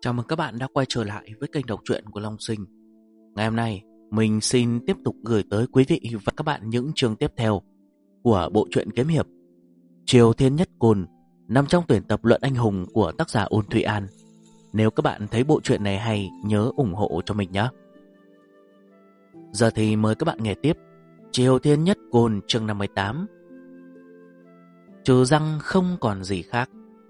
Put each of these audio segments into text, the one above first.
Chào mừng các bạn đã quay trở lại với kênh đọc truyện của Long Sinh. Ngày hôm nay, mình xin tiếp tục gửi tới quý vị và các bạn những chương tiếp theo của bộ truyện kiếm hiệp Triều Thiên Nhất Côn, nằm trong tuyển tập Luận Anh Hùng của tác giả Ôn Thụy An. Nếu các bạn thấy bộ truyện này hay, nhớ ủng hộ cho mình nhé. Giờ thì mời các bạn nghe tiếp Triều Thiên Nhất Côn chương 58. Trừ răng không còn gì khác.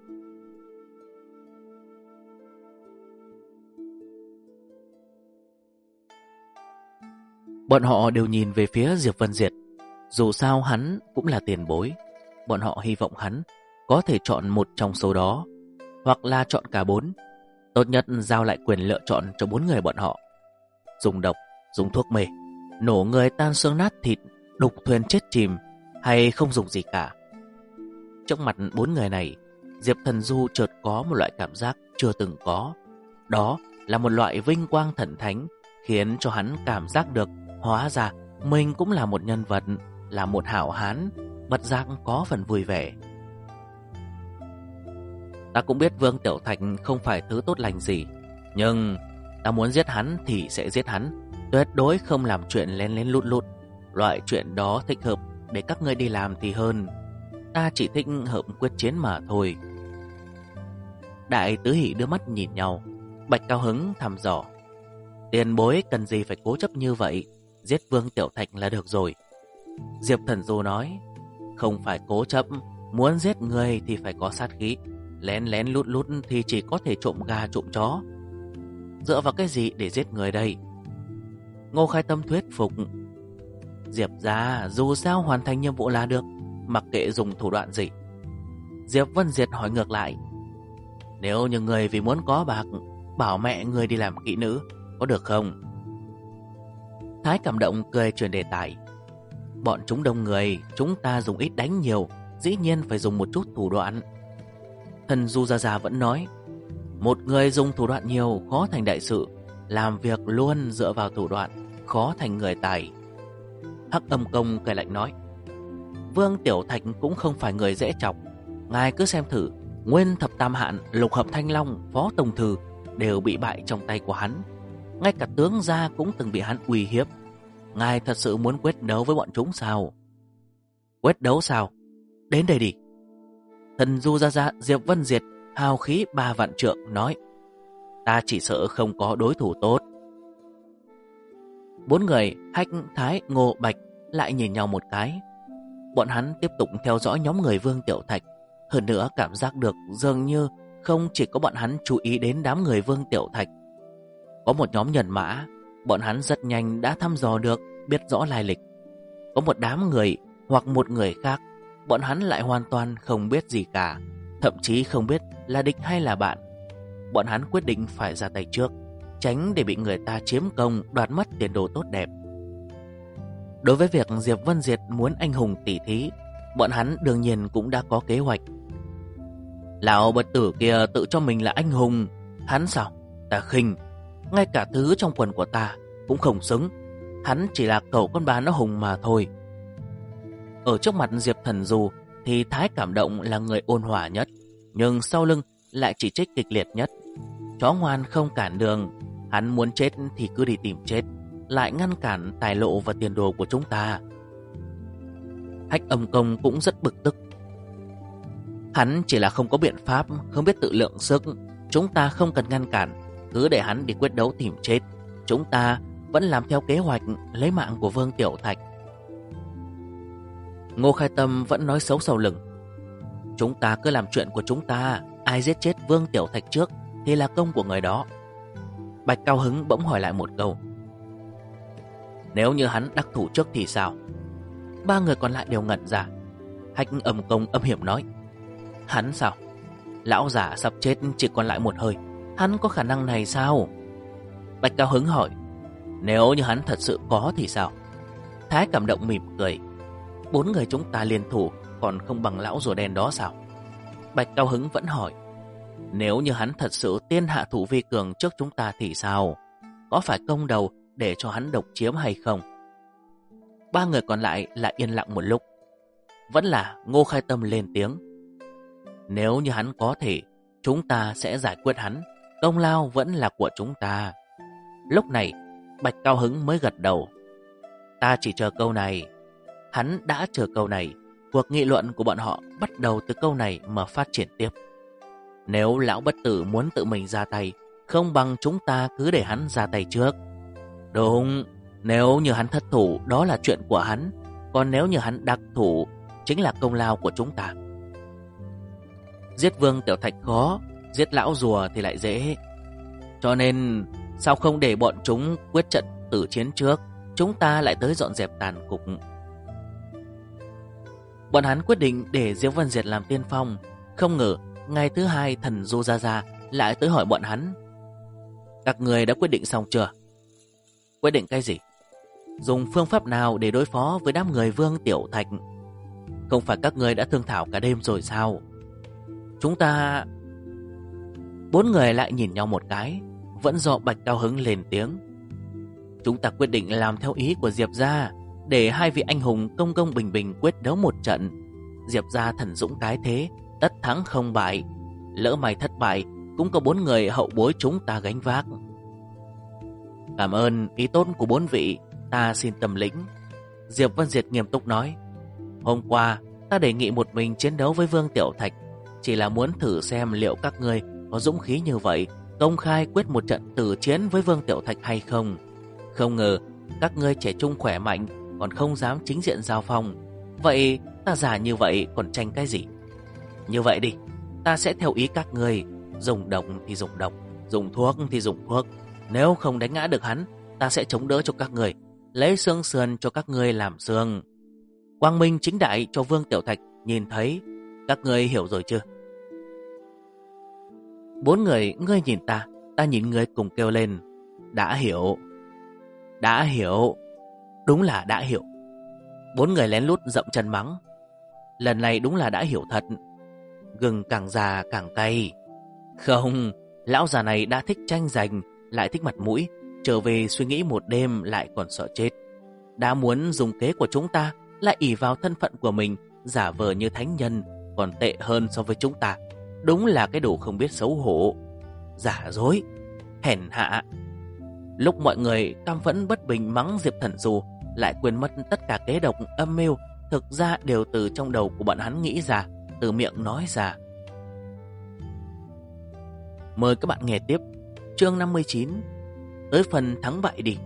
Bọn họ đều nhìn về phía Diệp Vân Diệt. Dù sao hắn cũng là tiền bối. Bọn họ hy vọng hắn có thể chọn một trong số đó, hoặc là chọn cả bốn. Tốt nhất giao lại quyền lựa chọn cho bốn người bọn họ. Dùng độc, dùng thuốc mê, nổ người tan xương nát thịt, đục thuyền chết chìm, hay không dùng gì cả. Trước mặt bốn người này, Diệp Thần Du chợt có một loại cảm giác chưa từng có. Đó là một loại vinh quang thần thánh, khiến cho hắn cảm giác được hóa ra mình cũng là một nhân vật, là một hảo hán, bất giác có phần vui vẻ. Ta cũng biết Vương Tiểu Thạch không phải thứ tốt lành gì, nhưng ta muốn giết hắn thì sẽ giết hắn, tuyệt đối không làm chuyện lén lén lút lút. Loại chuyện đó thích hợp để các ngươi đi làm thì hơn. Ta chỉ thích hợp quyết chiến mà thôi. Đại Tứ Hỷ đưa mắt nhìn nhau. Bạch Cao Hứng thăm dò: tiền bối cần gì phải cố chấp như vậy, giết Vương Tiểu Thạch là được rồi. Diệp Thần Du nói: không phải cố chấp, muốn giết người thì phải có sát khí, lén lén lút lút thì chỉ có thể trộm gà trộm chó. Dựa vào cái gì để giết người đây? Ngô Khai Tâm thuyết phục: Diệp gia dù sao hoàn thành nhiệm vụ là được, mặc kệ dùng thủ đoạn gì. Diệp Vân Diệt hỏi ngược lại: nếu như người vì muốn có bạc, bảo mẹ người đi làm kỹ nữ, có được không? Thái Cảm Động cười chuyển đề tài: bọn chúng đông người, chúng ta dùng ít đánh nhiều, dĩ nhiên phải dùng một chút thủ đoạn. Thần Du Gia Gia vẫn nói: một người dùng thủ đoạn nhiều khó thành đại sự, làm việc luôn dựa vào thủ đoạn khó thành người tài. Hắc Âm Công cười lạnh nói: Vương Tiểu Thạch cũng không phải người dễ chọc, ngài cứ xem thử, Nguyên Thập Tam Hạn, Lục Hợp Thanh Long, Phó Tổng Thư đều bị bại trong tay của hắn. Ngay cả tướng gia cũng từng bị hắn uy hiếp. Ngài thật sự muốn quyết đấu với bọn chúng sao? Quyết đấu sao? Đến đây đi. Thần Du Gia Gia Diệp Vân Diệt hào khí 3 vạn trượng nói: ta chỉ sợ không có đối thủ tốt. Bốn người Hách, Thái, Ngô, Bạch lại nhìn nhau một cái. Bọn hắn tiếp tục theo dõi nhóm người Vương Tiểu Thạch. Hơn nữa cảm giác được dường như không chỉ có bọn hắn chú ý đến đám người Vương Tiểu Thạch. Có một nhóm nhân mã, bọn hắn rất nhanh đã thăm dò được, biết rõ lai lịch. Có một đám người hoặc một người khác, bọn hắn lại hoàn toàn không biết gì cả, thậm chí không biết là địch hay là bạn. Bọn hắn quyết định phải ra tay trước, tránh để bị người ta chiếm công, đoạt mất tiền đồ tốt đẹp. Đối với việc Diệp Vân Diệt muốn anh hùng tỷ thí, bọn hắn đương nhiên cũng đã có kế hoạch. Lão bất tử kia tự cho mình là anh hùng, hắn sao? Ta khinh, ngay cả thứ trong quần của ta cũng không xứng. Hắn chỉ là cẩu con bà nó hùng mà thôi. Ở trước mặt Diệp Thần Du thì Thái Cảm Động là người ôn hòa nhất, nhưng sau lưng lại chỉ trích kịch liệt nhất. Chó ngoan không cản đường, hắn muốn chết thì cứ đi tìm chết, lại ngăn cản tài lộ và tiền đồ của chúng ta. Hách Âm Công cũng rất bực tức. Hắn chỉ là không có biện pháp, không biết tự lượng sức. Chúng ta không cần ngăn cản, cứ để hắn đi quyết đấu tìm chết. Chúng ta vẫn làm theo kế hoạch lấy mạng của Vương Tiểu Thạch. Ngô Khai Tâm vẫn nói xấu sau lưng: chúng ta cứ làm chuyện của chúng ta, ai giết chết Vương Tiểu Thạch trước thì là công của người đó. Bạch Cao Hứng bỗng hỏi lại một câu: nếu như hắn đắc thủ trước thì sao? Ba người còn lại đều ngẩn ra. Hách Âm Công âm hiểm nói: hắn sao? Lão giả sắp chết chỉ còn lại một hơi, hắn có khả năng này sao? Bạch Cao Hứng hỏi: nếu như hắn thật sự có thì sao? Thái Cảm Động mỉm cười: bốn người chúng ta liên thủ còn không bằng lão rùa đen đó sao? Bạch Cao Hứng vẫn hỏi: nếu như hắn thật sự tiên hạ thủ vi cường trước chúng ta thì sao? Có phải công đầu để cho hắn độc chiếm hay không? Ba người còn lại lại yên lặng một lúc. Vẫn là Ngô Khai Tâm lên tiếng: nếu như hắn có thể, chúng ta sẽ giải quyết hắn. công lao vẫn là của chúng ta. Lúc này, Bạch Cao Hứng mới gật đầu. Ta chỉ chờ câu này. Hắn đã chờ câu này. Cuộc nghị luận của bọn họ bắt đầu từ câu này mà phát triển tiếp. Nếu lão bất tử muốn tự mình ra tay, không bằng chúng ta cứ để hắn ra tay trước. Đúng, nếu như hắn thất thủ, đó là chuyện của hắn. Còn nếu như hắn đắc thủ, chính là công lao của chúng ta. Giết Vương Tiểu Thạch khó, giết lão rùa thì lại dễ. Cho nên, sao không để bọn chúng quyết trận tử chiến trước, chúng ta lại tới dọn dẹp tàn cục. Bọn hắn quyết định để Diệp Vân Diệt làm tiên phong. Không ngờ, ngày thứ hai thần Du Gia Gia lại tới hỏi bọn hắn. Các người đã quyết định xong chưa? Quyết định cái gì? Dùng phương pháp nào để đối phó với đám người Vương Tiểu Thạch? Không phải các người đã thương thảo cả đêm rồi sao? Chúng ta... Bốn người lại nhìn nhau một cái. Vẫn do Bạch Cao Hứng lên tiếng. Chúng ta quyết định làm theo ý của Diệp gia, để hai vị anh hùng công công bình bình quyết đấu một trận. Diệp gia thần dũng cái thế, tất thắng không bại. Lỡ may thất bại, cũng có bốn người hậu bối chúng ta gánh vác. Cảm ơn ý tốt của bốn vị, ta xin tâm lĩnh. Diệp Vân Diệt nghiêm túc nói. Hôm qua ta đề nghị một mình chiến đấu với Vương Tiểu Thạch, chỉ là muốn thử xem liệu các ngươi có dũng khí như vậy công khai quyết một trận tử chiến với Vương Tiểu Thạch hay không. Không ngờ các ngươi trẻ trung khỏe mạnh, còn không dám chính diện giao phong. Vậy ta già như vậy còn tranh cái gì? Như vậy đi, ta sẽ theo ý các ngươi. Dùng độc thì dùng độc, dùng thuốc thì dùng thuốc. Nếu không đánh ngã được hắn, ta sẽ chống đỡ cho các ngươi, lấy xương sườn cho các ngươi làm xương. Quang minh chính đại cho Vương Tiểu Thạch nhìn thấy. Các ngươi hiểu rồi chưa? Bốn người, ngươi nhìn ta nhìn ngươi, cùng kêu lên. Đã hiểu. Đã hiểu. Đúng là đã hiểu. Bốn người lén lút dậm chân mắng. Lần này đúng là đã hiểu thật. Gừng càng già càng cay. Không, lão già này đã thích tranh giành, lại thích mặt mũi. Trở về suy nghĩ một đêm lại còn sợ chết. Đã muốn dùng kế của chúng ta, lại ỷ vào thân phận của mình, giả vờ như thánh nhân, còn tệ hơn so với chúng ta. Đúng là cái đồ không biết xấu hổ. Giả dối, hèn hạ. Lúc mọi người căm phẫn bất bình mắng Diệp Thần Du, lại quên mất tất cả kế độc âm mưu thực ra đều từ trong đầu của bọn hắn nghĩ ra, từ miệng nói ra. Mời các bạn nghe tiếp chương 59, tới phần thắng bại đi.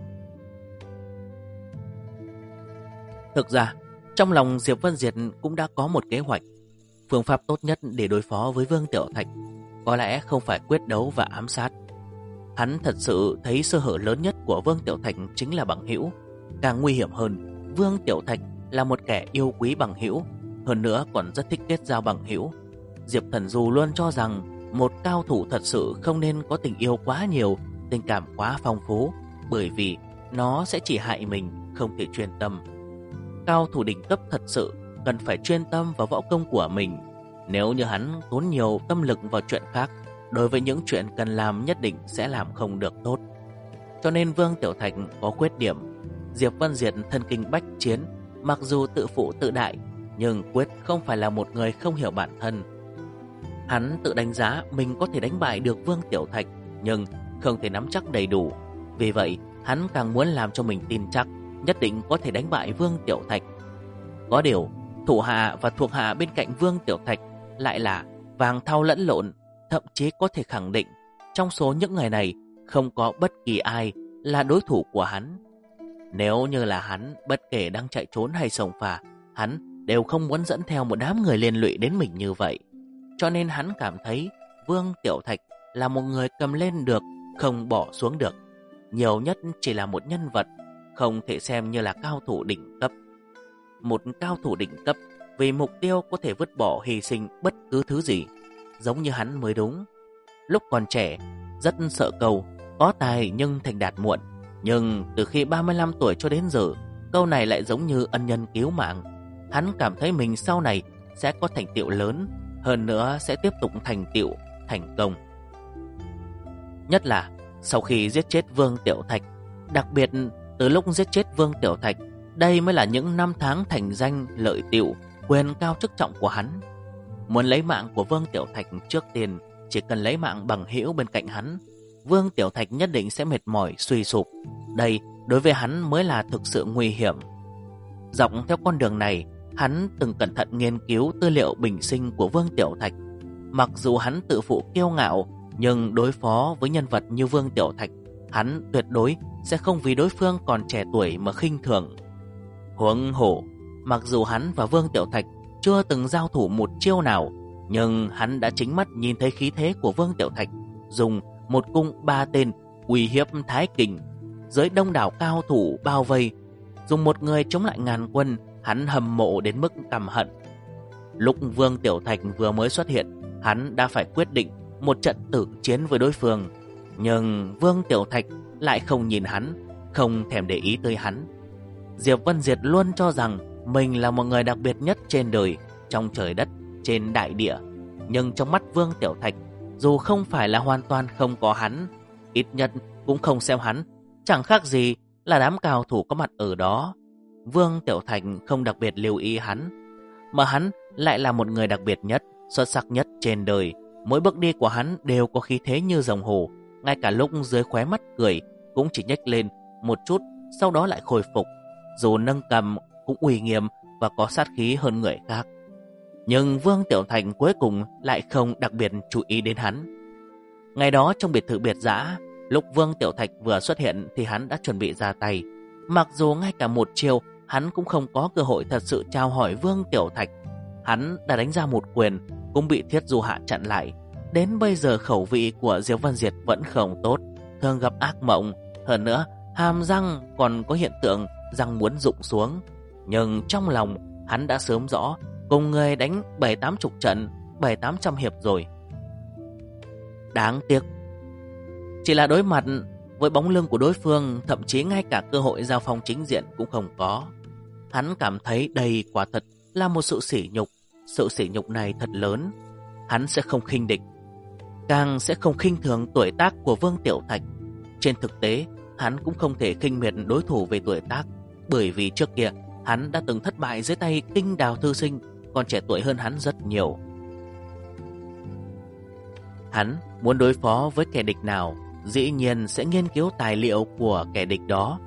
Thực ra, trong lòng Diệp Vân Diệt cũng đã có một kế hoạch. Phương pháp tốt nhất để đối phó với Vương Tiểu Thạch có lẽ không phải quyết đấu và ám sát. Hắn thật sự thấy sơ hở lớn nhất của Vương Tiểu Thạch chính là bằng hữu. Càng nguy hiểm hơn, Vương Tiểu Thạch là một kẻ yêu quý bằng hữu, hơn nữa còn rất thích kết giao bằng hữu. Diệp Thần Du luôn cho rằng một cao thủ thật sự không nên có tình yêu quá nhiều, tình cảm quá phong phú, bởi vì nó sẽ chỉ hại mình, không thể chuyên tâm. Cao thủ đỉnh cấp thật sự cần phải chuyên tâm vào võ công của mình. Nếu như hắn tốn nhiều tâm lực vào chuyện khác, đối với những chuyện cần làm nhất định sẽ làm không được tốt. Cho nên Vương Tiểu Thạch có khuyết điểm. Diệp Vân Diệt thân kinh bách chiến, mặc dù tự phụ tự đại, nhưng quyết không phải là một người không hiểu bản thân. Hắn tự đánh giá mình có thể đánh bại được Vương Tiểu Thạch, nhưng không thể nắm chắc đầy đủ. Vì vậy, hắn càng muốn làm cho mình tin chắc nhất định có thể đánh bại Vương Tiểu Thạch. Có điều, thủ hạ và thuộc hạ bên cạnh Vương Tiểu Thạch lại là vàng thau lẫn lộn, thậm chí có thể khẳng định trong số những người này không có bất kỳ ai là đối thủ của hắn. Nếu như là hắn, bất kể đang chạy trốn hay xông pha, hắn đều không muốn dẫn theo một đám người liên lụy đến mình như vậy. Cho nên hắn cảm thấy Vương Tiểu Thạch là một người cầm lên được, không bỏ xuống được. Nhiều nhất chỉ là một nhân vật, không thể xem như là cao thủ đỉnh cấp. Một cao thủ đỉnh cấp vì mục tiêu có thể vứt bỏ hy sinh bất cứ thứ gì, giống như hắn mới đúng. Lúc còn trẻ, rất sợ câu có tài nhưng thành đạt muộn. Nhưng từ khi 35 tuổi cho đến giờ, câu này lại giống như ân nhân cứu mạng. Hắn cảm thấy mình sau này sẽ có thành tựu lớn, hơn nữa sẽ tiếp tục thành tựu, thành công. Nhất là sau khi giết chết Vương Tiểu Thạch. Đặc biệt từ lúc giết chết Vương Tiểu Thạch, đây mới là những năm tháng thành danh, lợi tựu, quyền cao chức trọng của hắn. Muốn lấy mạng của Vương Tiểu Thạch, trước tiên chỉ cần lấy mạng bằng hữu bên cạnh hắn, Vương Tiểu Thạch nhất định sẽ mệt mỏi suy sụp. Đây đối với hắn mới là thực sự nguy hiểm. Dọc theo con đường này, hắn từng cẩn thận nghiên cứu tư liệu bình sinh của Vương Tiểu Thạch. Mặc dù hắn tự phụ kiêu ngạo, nhưng đối phó với nhân vật như Vương Tiểu Thạch, hắn tuyệt đối sẽ không vì đối phương còn trẻ tuổi mà khinh thường. Huống hồ, mặc dù hắn và Vương Tiểu Thạch chưa từng giao thủ một chiêu nào, nhưng hắn đã chính mắt nhìn thấy khí thế của Vương Tiểu Thạch dùng một cung 3 tên uy hiếp Thái Kình. Dưới đông đảo cao thủ bao vây, dùng một người chống lại ngàn quân, hắn hâm mộ đến mức căm hận. Lúc Vương Tiểu Thạch vừa mới xuất hiện, hắn đã phải quyết định một trận tử chiến với đối phương. Nhưng Vương Tiểu Thạch lại không nhìn hắn, không thèm để ý tới hắn. Diệp Vân Diệt luôn cho rằng mình là một người đặc biệt nhất trên đời, trong trời đất, trên đại địa. Nhưng trong mắt Vương Tiểu Thạch, dù không phải là hoàn toàn không có hắn, ít nhất cũng không xem hắn chẳng khác gì là đám cao thủ có mặt ở đó. Vương Tiểu Thạch không đặc biệt lưu ý hắn, mà hắn lại là một người đặc biệt nhất, xuất sắc nhất trên đời. Mỗi bước đi của hắn đều có khí thế như rồng hổ, ngay cả lúc dưới khóe mắt cười cũng chỉ nhếch lên một chút, sau đó lại khôi phục. Dù nâng cầm cũng uy nghiêm và có sát khí hơn người khác. Nhưng Vương Tiểu Thạch cuối cùng lại không đặc biệt chú ý đến hắn. Ngày đó trong biệt thự biệt dã, lúc Vương Tiểu Thạch vừa xuất hiện thì hắn đã chuẩn bị ra tay. Mặc dù ngay cả một chiêu hắn cũng không có cơ hội thật sự chào hỏi Vương Tiểu Thạch. Hắn đã đánh ra một quyền cũng bị Thiết Du Hạ chặn lại. Đến bây giờ khẩu vị của Diệp Vân Diệt vẫn không tốt, thường gặp ác mộng. Hơn nữa hàm răng còn có hiện tượng răng muốn rụng xuống. Nhưng trong lòng hắn đã sớm rõ, cùng người đánh 7-80 trận, 700-800 hiệp rồi. Đáng tiếc, chỉ là đối mặt với bóng lưng của đối phương, thậm chí ngay cả cơ hội giao phong chính diện cũng không có. Hắn cảm thấy đây quả thật là một sự sỉ nhục. Sự sỉ nhục này thật lớn. Hắn sẽ không khinh địch, càng sẽ không khinh thường tuổi tác của Vương Tiểu Thạch. Trên thực tế, hắn cũng không thể khinh miệt đối thủ về tuổi tác, bởi vì trước kia hắn đã từng thất bại dưới tay Kinh Đào Thư Sinh, còn trẻ tuổi hơn hắn rất nhiều. Hắn muốn đối phó với kẻ địch nào, dĩ nhiên sẽ nghiên cứu tài liệu của kẻ địch đó.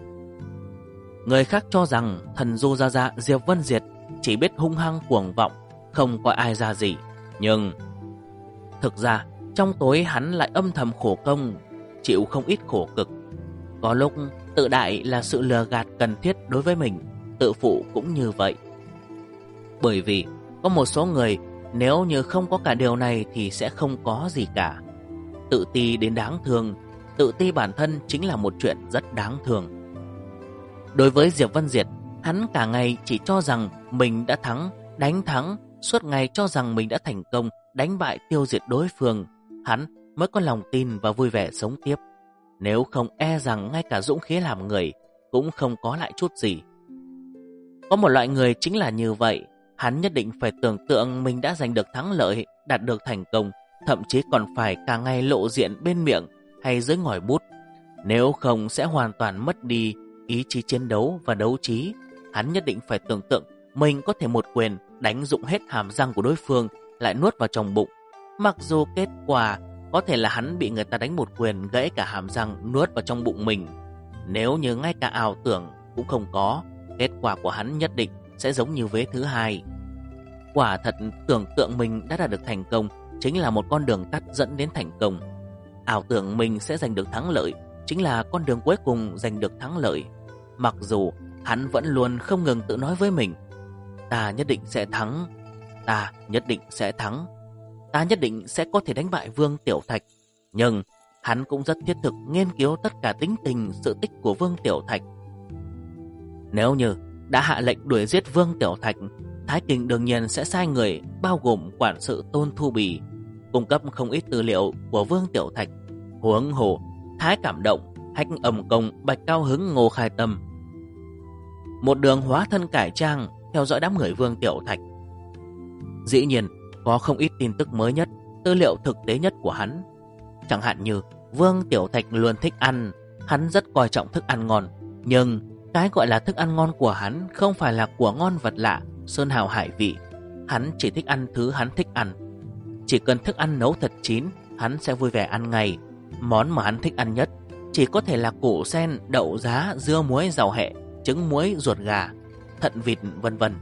Người khác cho rằng thần du gia gia Diệp Vân Diệt chỉ biết hung hăng cuồng vọng, không có ai ra gì. Nhưng thực ra trong tối hắn lại âm thầm khổ công, chịu không ít khổ cực. Có lúc tự đại là sự lừa gạt cần thiết đối với mình, tự phụ cũng như vậy. Bởi vì có một số người nếu như không có cả điều này thì sẽ không có gì cả. Tự ti đến đáng thương, tự ti bản thân chính là một chuyện rất đáng thương. Đối với Diệp Vân Diệt, hắn cả ngày chỉ cho rằng mình đã thắng, đánh thắng, suốt ngày cho rằng mình đã thành công, đánh bại tiêu diệt đối phương. Hắn mới có lòng tin và vui vẻ sống tiếp. Nếu không e rằng ngay cả dũng khí làm người cũng không có lại chút gì. Có một loại người chính là như vậy. Hắn nhất định phải tưởng tượng mình đã giành được thắng lợi, đạt được thành công, thậm chí còn phải cả ngày lộ diện bên miệng hay dưới ngòi bút. Nếu không sẽ hoàn toàn mất đi ý chí chiến đấu và đấu trí. Hắn nhất định phải tưởng tượng mình có thể một quyền đánh rụng hết hàm răng của đối phương, lại nuốt vào trong bụng. Mặc dù kết quả có thể là hắn bị người ta đánh một quyền gãy cả hàm răng nuốt vào trong bụng mình. Nếu như ngay cả ảo tưởng cũng không có, kết quả của hắn nhất định sẽ giống như vế thứ hai. Quả thật tưởng tượng mình đã đạt được thành công chính là một con đường tắt dẫn đến thành công. Ảo tưởng mình sẽ giành được thắng lợi chính là con đường cuối cùng giành được thắng lợi. Mặc dù hắn vẫn luôn không ngừng tự nói với mình, ta nhất định sẽ thắng, ta nhất định sẽ thắng, ta nhất định sẽ có thể đánh bại Vương Tiểu Thạch. Nhưng hắn cũng rất thiết thực nghiên cứu tất cả tính tình sự tích của Vương Tiểu Thạch. Nếu như đã hạ lệnh đuổi giết Vương Tiểu Thạch, Thái Kình đương nhiên sẽ sai người bao gồm quản sự Tôn Thu Bì cung cấp không ít tư liệu của Vương Tiểu Thạch. Huống hồ Thái Cảm Động, Hách Ầm Công, Bạch Cao Hứng, Ngô Khai Tâm một đường hóa thân cải trang theo dõi đám người Vương Tiểu Thạch. Dĩ nhiên có không ít tin tức mới nhất, tư liệu thực tế nhất của hắn. Chẳng hạn như Vương Tiểu Thạch luôn thích ăn, hắn rất coi trọng thức ăn ngon. Nhưng cái gọi là thức ăn ngon của hắn không phải là của ngon vật lạ, sơn hào hải vị. Hắn chỉ thích ăn thứ hắn thích ăn. Chỉ cần thức ăn nấu thật chín, hắn sẽ vui vẻ ăn ngay. Món mà hắn thích ăn nhất chỉ có thể là củ sen, đậu giá, dưa muối, rau hẹ, trứng muối, ruột gà, thận vịt, vân vân.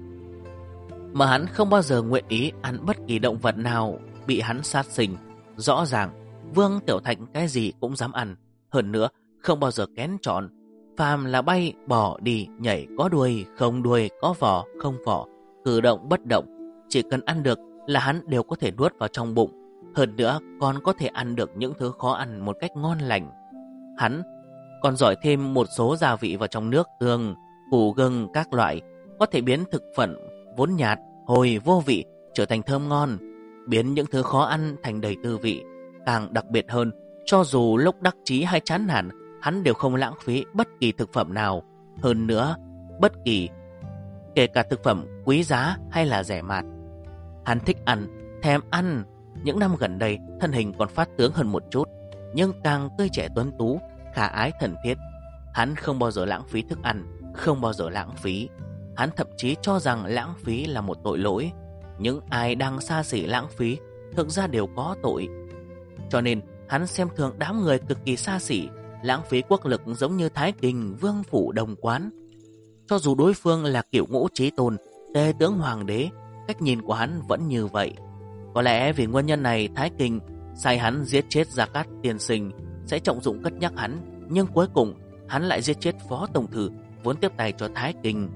Mà hắn không bao giờ nguyện ý ăn bất kỳ động vật nào bị hắn sát sinh. Rõ ràng Vương Tiểu Thạch cái gì cũng dám ăn. Hơn nữa không bao giờ kén chọn. Phàm là bay, bò, đi, nhảy, có đuôi, không đuôi, có vỏ, không vỏ, cử động, bất động, chỉ cần ăn được là hắn đều có thể nuốt vào trong bụng. Hơn nữa còn có thể ăn được những thứ khó ăn một cách ngon lành. Hắn còn giỏi thêm một số gia vị vào trong nước tương, củ gừng các loại, có thể biến thực phẩm vốn nhạt, hồi, vô vị trở thành thơm ngon, biến những thứ khó ăn thành đầy tư vị. Càng đặc biệt hơn, cho dù lúc đắc chí hay chán nản, hắn đều không lãng phí bất kỳ thực phẩm nào. Hơn nữa, bất kỳ, kể cả thực phẩm quý giá hay là rẻ mạt. Hắn thích ăn, thèm ăn. Những năm gần đây, thân hình còn phát tướng hơn một chút, nhưng càng tươi trẻ tuấn tú, khả ái thân thiết. Hắn không bao giờ lãng phí thức ăn, không bao giờ lãng phí. Hắn thậm chí cho rằng lãng phí là một tội lỗi. Những ai đang xa xỉ lãng phí thực ra đều có tội. Cho nên hắn xem thường đám người cực kỳ xa xỉ, lãng phí quốc lực giống như Thái Kình, Vương Phủ, Đồng Quán. Cho dù đối phương là Cửu Ngũ Chí Tôn, Tề Tướng Hoàng đế, cách nhìn của hắn vẫn như vậy. Có lẽ vì nguyên nhân này, Thái Kình sai hắn giết chết Gia Cát tiên sinh sẽ trọng dụng cất nhắc hắn, nhưng cuối cùng hắn lại giết chết Phó Tổng Thử vốn tiếp tay cho Thái Kình.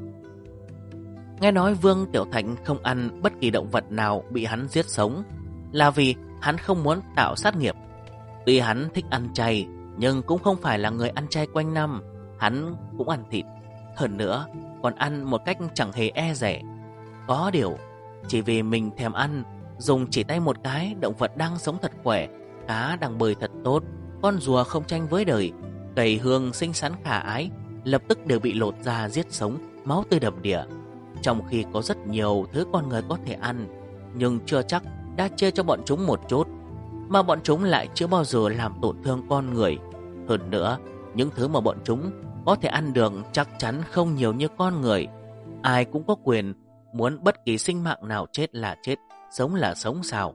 Nghe nói Vương Tiểu Thạch không ăn bất kỳ động vật nào bị hắn giết sống là vì hắn không muốn tạo sát nghiệp. Tuy hắn thích ăn chay, nhưng cũng không phải là người ăn chay quanh năm. Hắn cũng ăn thịt, hơn nữa còn ăn một cách chẳng hề e dè. Có điều, chỉ vì mình thèm ăn, dùng chỉ tay một cái, động vật đang sống thật khỏe, cá đang bơi thật tốt, con rùa không tranh với đời, cầy hương xinh xắn khả ái, lập tức đều bị lột da giết sống, máu tươi đầm đìa. Trong khi có rất nhiều thứ con người có thể ăn, nhưng chưa chắc đã chia cho bọn chúng một chút, mà bọn chúng lại chưa bao giờ làm tổn thương con người. Hơn nữa, những thứ mà bọn chúng có thể ăn được chắc chắn không nhiều như con người. Ai cũng có quyền muốn bất kỳ sinh mạng nào chết là chết, sống là sống sao.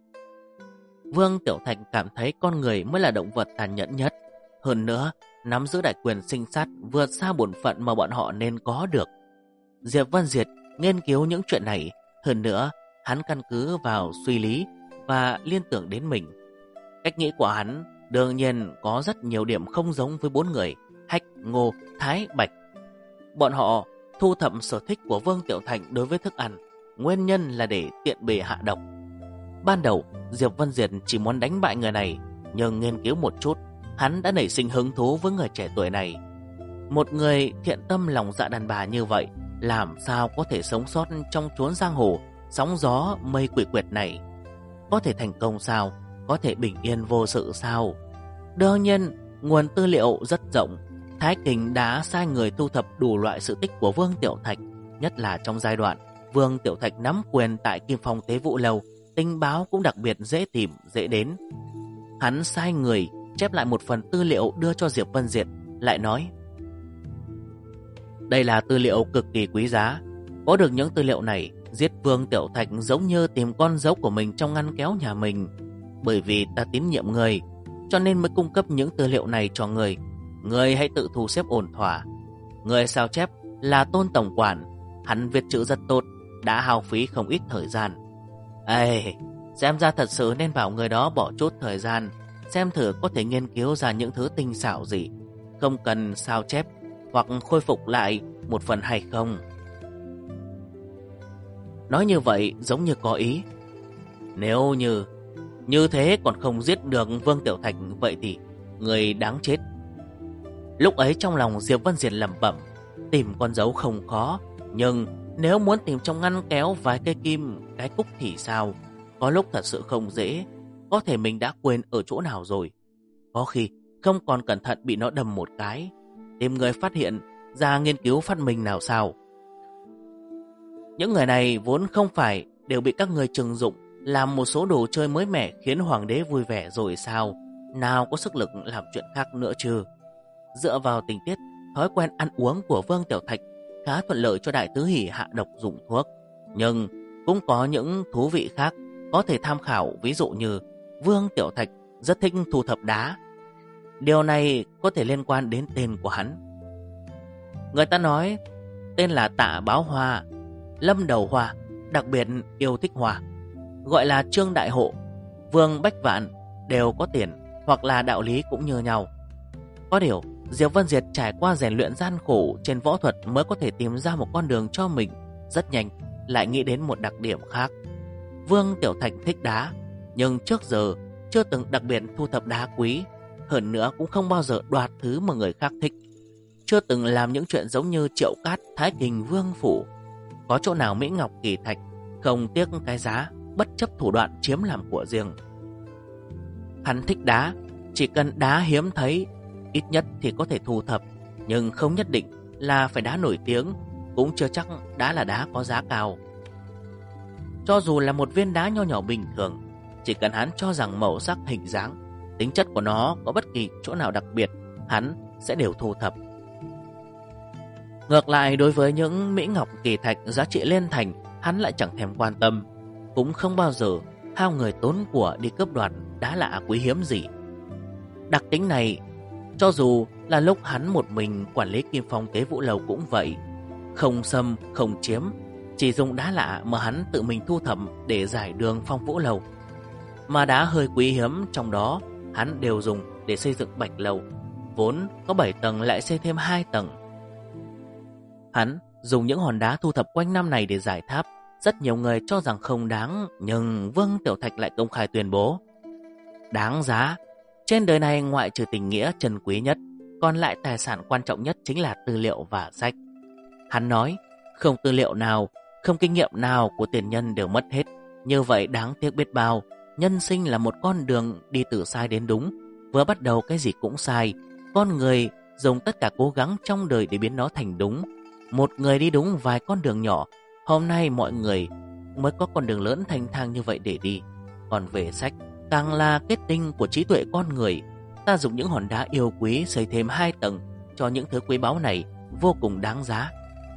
Vương Tiểu Thạch cảm thấy con người mới là động vật tàn nhẫn nhất. Hơn nữa, nắm giữ đại quyền sinh sát vượt xa bổn phận mà bọn họ nên có được. Diệp Văn Diệt nghiên cứu những chuyện này. Hơn nữa, hắn căn cứ vào suy lý và liên tưởng đến mình. Cách nghĩ của hắn đương nhiên có rất nhiều điểm không giống với bốn người Hách, Ngô, Thái, Bạch. Bọn họ thu thập sở thích của Vương Tiểu Thạch đối với thức ăn, nguyên nhân là để tiện bề hạ độc. Ban đầu Diệp Văn Diệt chỉ muốn đánh bại người này, nhưng nghiên cứu một chút, hắn đã nảy sinh hứng thú với người trẻ tuổi này. Một người thiện tâm lòng dạ đàn bà như vậy, làm sao có thể sống sót trong chốn giang hồ sóng gió mây quỷ quyệt này? Có thể thành công sao? Có thể bình yên vô sự sao? Đương nhiên, nguồn tư liệu rất rộng. Thái Kình đã sai người thu thập đủ loại sự tích của Vương Tiểu Thạch, nhất là trong giai đoạn Vương Tiểu Thạch nắm quyền tại Kim Phong Tế Vũ Lâu, tình báo cũng đặc biệt dễ tìm, dễ đến. Hắn sai người chép lại một phần tư liệu đưa cho Diệp Văn Diệt, lại nói: đây là tư liệu cực kỳ quý giá. Có được những tư liệu này, giết Vương Tiểu Thạch giống như tìm con dấu của mình trong ngăn kéo nhà mình. Bởi vì ta tín nhiệm người, cho nên mới cung cấp những tư liệu này cho người. Người hãy tự thu xếp ổn thỏa. Người sao chép là Tôn Tổng Quản, hắn viết chữ rất tốt, đã hao phí không ít thời gian. Ê, xem ra thật sự nên bảo người đó bỏ chút thời gian, xem thử có thể nghiên cứu ra những thứ tinh xảo gì. Không cần sao chép hoặc khôi phục lại một phần hay không. Nói như vậy giống như có ý. Nếu như thế còn không giết được Vương Tiểu Thạch, vậy thì người đáng chết. Lúc ấy trong lòng Diệp Văn Diệt lẩm bẩm, tìm con dấu không khó, nhưng nếu muốn tìm trong ngăn kéo vài cây kim, cái cúc thì sao? Có lúc thật sự không dễ. Có thể mình đã quên ở chỗ nào rồi. Có khi không còn cẩn thận bị nó đâm một cái, tìm người phát hiện ra nghiên cứu phát minh nào sao? Những người này vốn không phải đều bị các người trừng dụng làm một số đồ chơi mới mẻ khiến hoàng đế vui vẻ rồi sao? Nào có sức lực làm chuyện khác nữa chứ? Dựa vào tình tiết, thói quen ăn uống của Vương Tiểu Thạch khá thuận lợi cho Đại Tứ Hỷ hạ độc dụng thuốc. Nhưng cũng có những thú vị khác. có thể tham khảo, ví dụ như Vương Tiểu Thạch rất thích thu thập đá. Điều này có thể liên quan đến tên của hắn. Người ta nói tên là Tạ Báo Hoa, Lâm Đầu Hoa, đặc biệt yêu thích hoa. Gọi là Trương Đại Hộ, Vương Bách Vạn đều có tiền, hoặc là đạo lý cũng như nhau. Có điều, Diệp Vân Diệt trải qua rèn luyện gian khổ trên võ thuật mới có thể tìm ra một con đường cho mình. Rất nhanh, lại nghĩ đến một đặc điểm khác. Vương Tiểu Thạch thích đá, nhưng trước giờ chưa từng đặc biệt thu thập đá quý. Hơn nữa cũng không bao giờ đoạt thứ mà người khác thích. Chưa từng làm những chuyện giống như Triệu Cát, Thái Kình, Vương Phủ. Có chỗ nào Mỹ Ngọc Kỳ Thạch không tiếc cái giá, bất chấp thủ đoạn chiếm làm của riêng. Hắn thích đá, chỉ cần đá hiếm thấy, ít nhất thì có thể thu thập, nhưng không nhất định là phải đá nổi tiếng, cũng chưa chắc đã là đá có giá cao. Cho dù là một viên đá nho nhỏ bình thường, chỉ cần hắn cho rằng màu sắc, hình dáng, tính chất của nó có bất kỳ chỗ nào đặc biệt, hắn sẽ đều thu thập. Ngược lại, đối với những Mỹ Ngọc Kỳ Thạch giá trị liên thành, hắn lại chẳng thèm quan tâm, cũng không bao giờ hao người tốn của đi cướp đoạt đá lạ quý hiếm gì. Đặc tính này, cho dù là lúc hắn một mình quản lý Kim Phong Tế Vũ Lầu cũng vậy. Không xâm, không chiếm, chỉ dùng đá lạ mà hắn tự mình thu thập để giải đường Phong Vũ Lầu. Mà đá hơi quý hiếm trong đó, hắn đều dùng để xây dựng Bạch Lầu, vốn có 7 tầng lại xây thêm 2 tầng. Hắn dùng những hòn đá thu thập quanh năm này để giải tháp. Rất nhiều người cho rằng không đáng, nhưng Vương Tiểu Thạch lại công khai tuyên bố đáng giá. Trên đời này ngoại trừ tình nghĩa trân quý nhất, còn lại tài sản quan trọng nhất chính là tư liệu và sách. Hắn nói, không tư liệu nào, không kinh nghiệm nào của tiền nhân đều mất hết. Như vậy đáng tiếc biết bao. Nhân sinh là một con đường đi từ sai đến đúng. Vừa bắt đầu cái gì cũng sai. Con người dùng tất cả cố gắng trong đời để biến nó thành đúng. Một người đi đúng vài con đường nhỏ, hôm nay mọi người mới có con đường lớn thanh thang như vậy để đi. Còn về sách, càng là kết tinh của trí tuệ con người. Ta dùng những hòn đá yêu quý xây thêm 2 tầng cho những thứ quý báu này vô cùng đáng giá.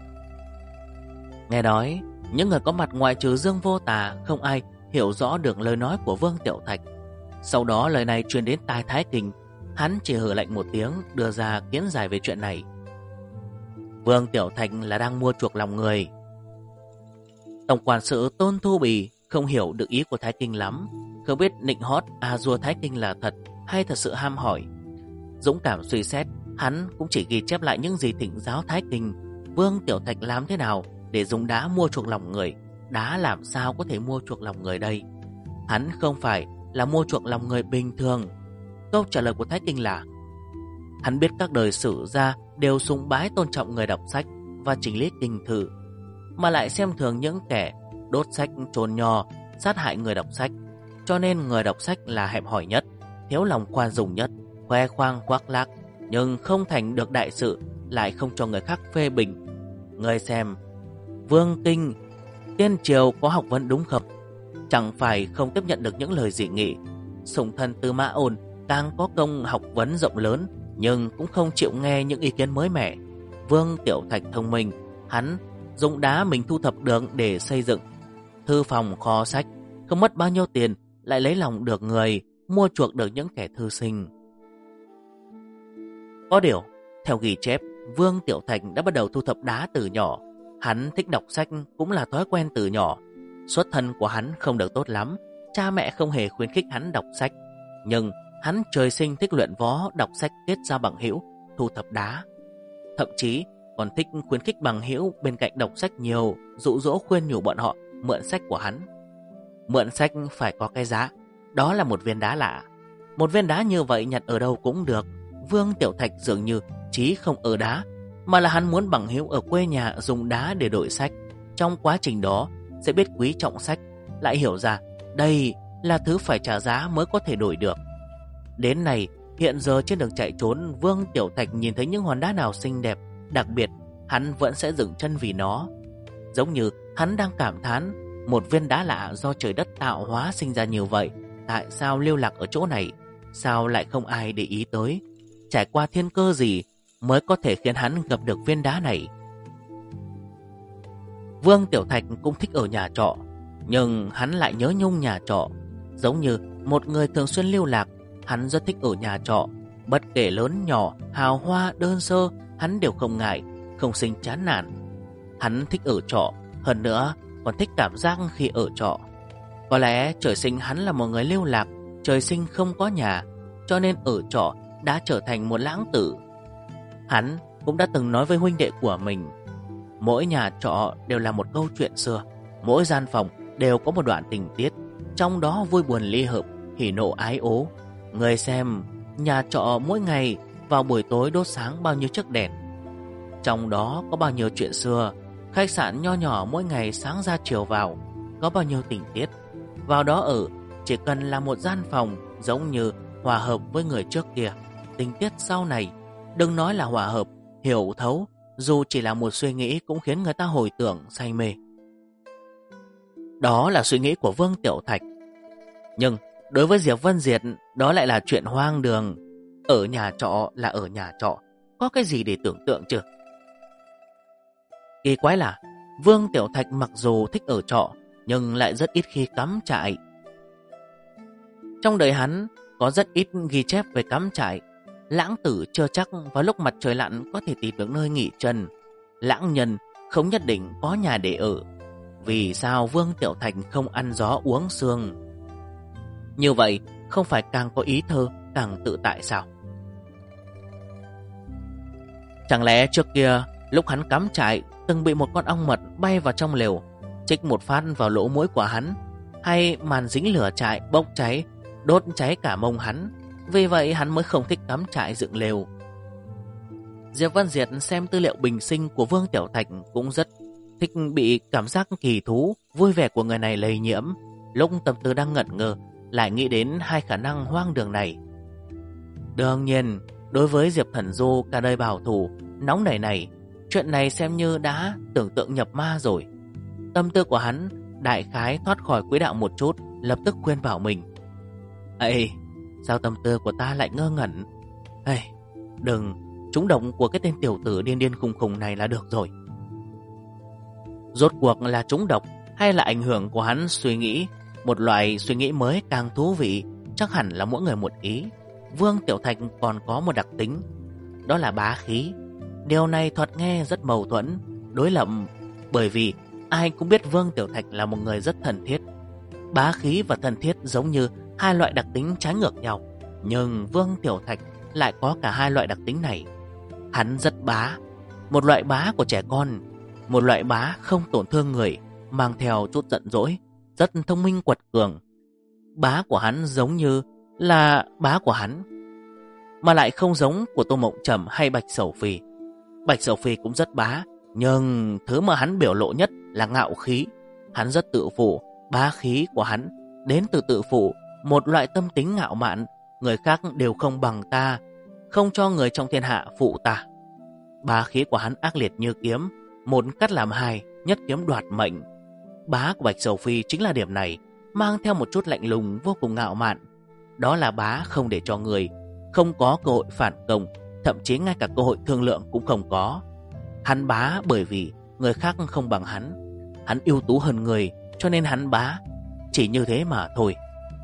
Nghe nói, những người có mặt ngoại trừ Dương Vô Tà, không ai hiểu rõ được lời nói của Vương Tiểu Thạch. Sau đó lời này truyền đến tai Thái Kình, hắn chỉ hừ lạnh một tiếng, đưa ra kiến giải về chuyện này. Vương Tiểu Thạch là đang mua chuộc lòng người. Tổng quản sự Tôn Thu Bì không hiểu được ý của Thái Kinh lắm, không biết nịnh hót Azure Thái Kinh là thật hay thật sự ham hỏi. Dũng cảm suy xét, hắn cũng chỉ ghi chép lại những gì thỉnh giáo Thái Kinh. Vương Tiểu Thạch làm thế nào để dùng đá mua chuộc lòng người? Đá làm sao có thể mua chuộc lòng người đây? Hắn không phải là mua chuộc lòng người bình thường. Câu trả lời của Thái Kinh là hắn biết các đời sử gia đều sùng bái tôn trọng người đọc sách và chỉnh lý kinh thư, mà lại xem thường những kẻ đốt sách, chôn nho, sát hại người đọc sách. Cho nên người đọc sách là hẹp hòi nhất, thiếu lòng khoan dung nhất, khoe khoang khoác lác, nhưng không thành được đại sự, lại không cho người khác phê bình. Người xem, Vương Kinh, tiên triều có học vấn đúng không? Chẳng phải không tiếp nhận được những lời dị nghị. Sủng thần Tư Mã Ôn càng có công học vấn rộng lớn, nhưng cũng không chịu nghe những ý kiến mới mẻ. Vương Tiểu Thạch thông minh, hắn dùng đá mình thu thập được để xây dựng thư phòng kho sách, không mất bao nhiêu tiền, lại lấy lòng được người, mua chuộc được những kẻ thư sinh. Có điều, theo ghi chép, Vương Tiểu Thạch đã bắt đầu thu thập đá từ nhỏ. Hắn thích đọc sách cũng là thói quen từ nhỏ. Xuất thân của hắn không được tốt lắm, cha mẹ không hề khuyến khích hắn đọc sách. Nhưng hắn trời sinh thích luyện võ, đọc sách kết giao bằng hữu, thu thập đá. Thậm chí còn thích khuyến khích bằng hữu bên cạnh đọc sách nhiều, dụ dỗ khuyên nhủ bọn họ mượn sách của hắn. Mượn sách phải có cái giá, đó là một viên đá lạ. Một viên đá như vậy nhặt ở đâu cũng được. Vương Tiểu Thạch dường như chí không ở đá, mà là hắn muốn bằng hữu ở quê nhà dùng đá để đổi sách. Trong quá trình đó sẽ biết quý trọng sách, lại hiểu ra đây là thứ phải trả giá mới có thể đổi được. Đến này, hiện giờ trên đường chạy trốn, Vương Tiểu Thạch nhìn thấy những hòn đá nào xinh đẹp, đặc biệt, hắn vẫn sẽ dừng chân vì nó. Giống như hắn đang cảm thán, một viên đá lạ do trời đất tạo hóa sinh ra như vậy, tại sao lưu lạc ở chỗ này? Sao lại không ai để ý tới? Trải qua thiên cơ gì mới có thể khiến hắn gặp được viên đá này? Vương Tiểu Thạch cũng thích ở nhà trọ, Nhưng hắn lại nhớ nhung nhà trọ. Giống như một người thường xuyên lưu lạc, hắn rất thích ở nhà trọ. Bất kể lớn nhỏ, hào hoa, đơn sơ, hắn đều không ngại, không sinh chán nản. Hắn thích ở trọ, hơn nữa còn thích cảm giác khi ở trọ. Có lẽ trời sinh hắn là một người lưu lạc, trời sinh không có nhà, cho nên ở trọ đã trở thành một lãng tử. Hắn cũng đã từng nói với huynh đệ của mình, mỗi nhà trọ đều là một câu chuyện xưa, mỗi gian phòng đều có một đoạn tình tiết, trong đó vui buồn ly hợp, hỉ nộ ái ố. Người xem, nhà trọ mỗi ngày vào buổi tối đốt sáng bao nhiêu chiếc đèn, trong đó có bao nhiêu chuyện xưa. Khách sạn nho nhỏ mỗi ngày sáng ra chiều vào, có bao nhiêu tình tiết. Vào đó ở, chỉ cần là một gian phòng, giống như hòa hợp với người trước kia. Tình tiết sau này, đừng nói là hòa hợp, hiểu thấu, dù chỉ là một suy nghĩ cũng khiến người ta hồi tưởng say mê. Đó là suy nghĩ của Vương Tiểu Thạch. Nhưng đối với Diệp Vân Diệt, đó lại là chuyện hoang đường. Ở nhà trọ là ở nhà trọ, có cái gì để tưởng tượng chứ? Kỳ quái là Vương Tiểu Thạch mặc dù thích ở trọ, nhưng lại rất ít khi cắm trại. Trong đời hắn có rất ít ghi chép về cắm trại. Lãng tử chưa chắc vào lúc mặt trời lặn có thể tìm được nơi nghỉ chân. Lãng nhân không nhất định có nhà để ở. Vì sao Vương Tiểu Thạch không ăn gió uống sương? Như vậy không phải càng có ý thơ càng tự tại sao? Chẳng lẽ trước kia lúc hắn cắm trại từng bị một con ong mật bay vào trong lều, chích một phát vào lỗ mũi của hắn, hay màn dính lửa trại bốc cháy, đốt cháy cả mông hắn, vì vậy hắn mới không thích cắm trại dựng lều? Diệp Văn Diệt xem tư liệu bình sinh của Vương Tiểu Thạch cũng rất thích bị cảm giác kỳ thú, vui vẻ của người này lây nhiễm. Lúc tâm tư đang ngẩn ngơ, lại nghĩ đến hai khả năng hoang đường này. Đương nhiên, đối với Diệp Thần Du cả đời bảo thủ, nóng nảy này, chuyện này xem như đã tưởng tượng nhập ma rồi. Tâm tư của hắn đại khái thoát khỏi quỹ đạo một chút, lập tức khuyên bảo mình. Ê, sao tâm tư của ta lại ngơ ngẩn? Ê, đừng trúng độc của cái tên tiểu tử điên điên khùng khùng này là được rồi. Rốt cuộc là trúng độc hay là ảnh hưởng của hắn suy nghĩ? Một loại suy nghĩ mới càng thú vị, chắc hẳn là mỗi người một ý. Vương Tiểu Thạch còn có một đặc tính, đó là bá khí. Điều này thoạt nghe rất mâu thuẫn, đối lập, bởi vì ai cũng biết Vương Tiểu Thạch là một người rất thân thiết. Bá khí và thân thiết giống như hai loại đặc tính trái ngược nhau, nhưng Vương Tiểu Thạch lại có cả hai loại đặc tính này. Hắn rất bá, một loại bá của trẻ con, một loại bá không tổn thương người, mang theo chút giận dỗi, rất thông minh quật cường. Bá của hắn giống như là bá của hắn, mà lại không giống của Tô Mộng Trầm hay Bạch Sầu Phi. Bạch Sầu Phi cũng rất bá, nhưng thứ mà hắn biểu lộ nhất là ngạo khí. Hắn rất tự phụ, bá khí của hắn đến từ tự phụ, một loại tâm tính ngạo mạn, người khác đều không bằng ta, không cho người trong thiên hạ phụ ta. Bá khí của hắn ác liệt như kiếm, một cắt làm hai, nhất kiếm đoạt mệnh. Bá của Bạch Sầu Phi chính là điểm này, mang theo một chút lạnh lùng vô cùng ngạo mạn. Đó là bá không để cho người không có cơ hội phản công, thậm chí ngay cả cơ hội thương lượng cũng không có. Hắn bá bởi vì người khác không bằng hắn, hắn ưu tú hơn người, cho nên hắn bá, chỉ như thế mà thôi.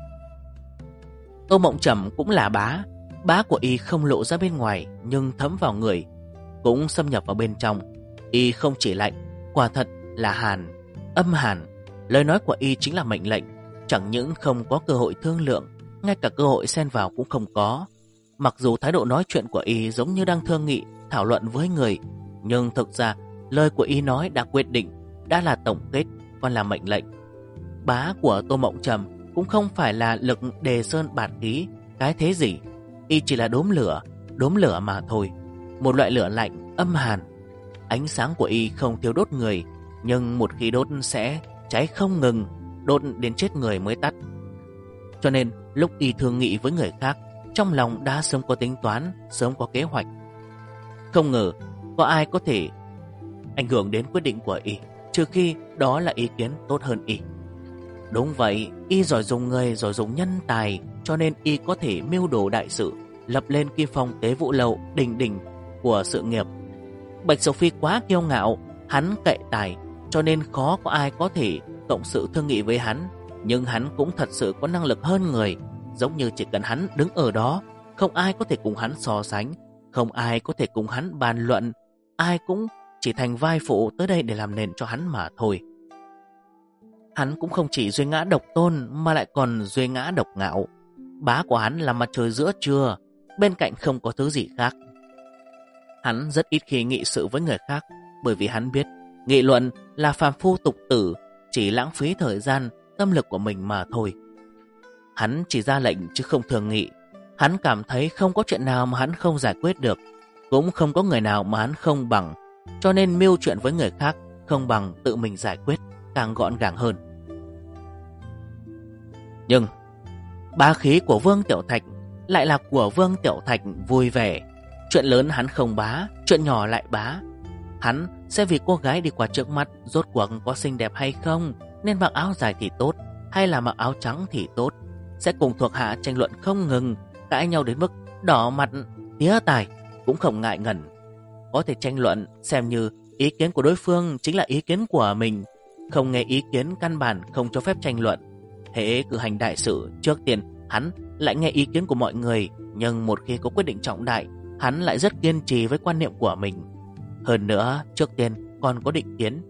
Tô Mộng Trầm cũng là bá, bá của y không lộ ra bên ngoài nhưng thấm vào người, cũng xâm nhập vào bên trong. Y không chỉ lạnh, quả thật là hàn, âm hàn. Lời nói của y chính là mệnh lệnh, chẳng những không có cơ hội thương lượng, ngay cả cơ hội xen vào cũng không có. Mặc dù thái độ nói chuyện của y giống như đang thương nghị, thảo luận với người, nhưng thực ra lời của y nói đã quyết định, đã là tổng kết, còn là mệnh lệnh. Bá của Tô Mộng Trầm cũng không phải là lực đề sơn bạt khí, cái thế gì. Y chỉ là đốm lửa mà thôi, một loại lửa lạnh, âm hàn. Ánh sáng của y không thiếu đốt người, nhưng một khi đốt sẽ cháy không ngừng, đốt đến chết người mới tắt. Cho nên lúc y thương nghị với người khác, trong lòng đã sớm có tính toán, sớm có kế hoạch. Không ngờ có ai có thể ảnh hưởng đến quyết định của y, trừ khi đó là ý kiến tốt hơn y. Đúng vậy, y giỏi dùng người, giỏi dùng nhân tài, cho nên y có thể mưu đồ đại sự, lập lên Kim Phong Tế Vũ Lầu đỉnh đỉnh của sự nghiệp. Bạch Sầu Phi quá kiêu ngạo, hắn cậy tài, cho nên khó có ai có thể cộng sự thương nghị với hắn, nhưng hắn cũng thật sự có năng lực hơn người. Giống như chỉ cần hắn đứng ở đó, không ai có thể cùng hắn so sánh, không ai có thể cùng hắn bàn luận, ai cũng chỉ thành vai phụ tới đây để làm nền cho hắn mà thôi. Hắn cũng không chỉ duy ngã độc tôn mà lại còn duy ngã độc ngạo. Bá của hắn là mặt trời giữa trưa, bên cạnh không có thứ gì khác. Hắn rất ít khi nghị sự với người khác, bởi vì hắn biết nghị luận là phàm phu tục tử, chỉ lãng phí thời gian, tâm lực của mình mà thôi. Hắn chỉ ra lệnh chứ không thường nghị. Hắn cảm thấy không có chuyện nào mà hắn không giải quyết được, cũng không có người nào mà hắn không bằng, cho nên mưu chuyện với người khác không bằng tự mình giải quyết, càng gọn gàng hơn. Nhưng bá khí của Vương Tiểu Thạch lại là của Vương Tiểu Thạch vui vẻ. Chuyện lớn hắn không bá, chuyện nhỏ lại bá. Hắn sẽ vì cô gái đi qua trước mắt rốt cuộc có xinh đẹp hay không, nên mặc áo dài thì tốt hay là mặc áo trắng thì tốt, sẽ cùng thuộc hạ tranh luận không ngừng, cãi nhau đến mức đỏ mặt tía tai cũng không ngại ngần. Có thể tranh luận xem như ý kiến của đối phương chính là ý kiến của mình, không nghe ý kiến căn bản không cho phép tranh luận. Hễ cử hành đại sự, trước tiên hắn lại nghe ý kiến của mọi người, nhưng một khi có quyết định trọng đại, hắn lại rất kiên trì với quan niệm của mình. Hơn nữa, trước tiên còn có định kiến.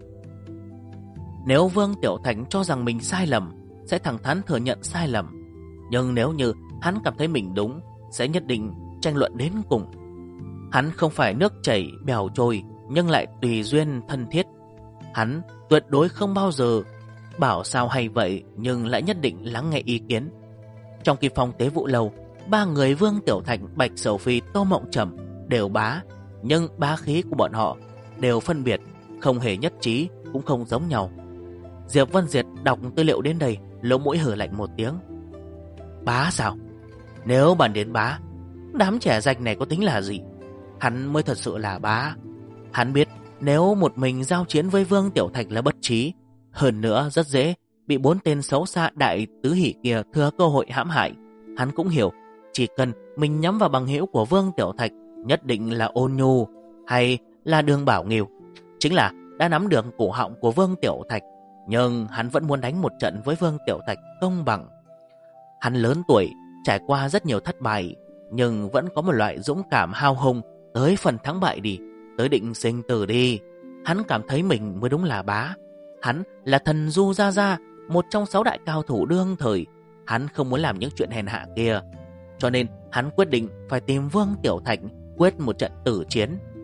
Nếu Vương Tiểu Thạch cho rằng mình sai lầm, sẽ thẳng thắn thừa nhận sai lầm. Nhưng nếu như hắn cảm thấy mình đúng, sẽ nhất định tranh luận đến cùng. Hắn không phải nước chảy bèo trôi, nhưng lại tùy duyên thân thiết. Hắn tuyệt đối không bao giờ bảo sao hay vậy, nhưng lại nhất định lắng nghe ý kiến. Trong Kỳ Phong Tế Vụ Lầu, ba người Vương Tiểu Thạch, Bạch Sầu Phi, Tô Mộng Trầm đều bá, nhưng bá khí của bọn họ đều phân biệt, không hề nhất trí, cũng không giống nhau. Diệp Vân Diệt đọc tư liệu đến đây, lỗ mũi hở lạnh một tiếng. Bá sao? Nếu bàn đến bá, đám trẻ rạch này có tính là gì? Hắn mới thật sự là bá. Hắn biết nếu một mình giao chiến với Vương Tiểu Thạch là bất trí, hơn nữa rất dễ bị bốn tên xấu xa đại tứ hỷ kia thừa cơ hội hãm hại. Hắn cũng hiểu, chỉ cần mình nhắm vào bằng hữu của Vương Tiểu Thạch, nhất định là Ôn Nhu hay là Đường Bảo Nghiêu, chính là đã nắm được cổ họng của Vương Tiểu Thạch. Nhưng hắn vẫn muốn đánh một trận với Vương Tiểu Thạch công bằng. Hắn lớn tuổi, trải qua rất nhiều thất bại, nhưng vẫn có một loại dũng cảm hao hùng, tới phần thắng bại đi, tới định sinh tử đi. Hắn cảm thấy mình mới đúng là bá. Hắn là thần Du Gia Gia, một trong 6 đại cao thủ đương thời. Hắn không muốn làm những chuyện hèn hạ kia, cho nên hắn quyết định phải tìm Vương Tiểu Thạch quyết một trận tử chiến.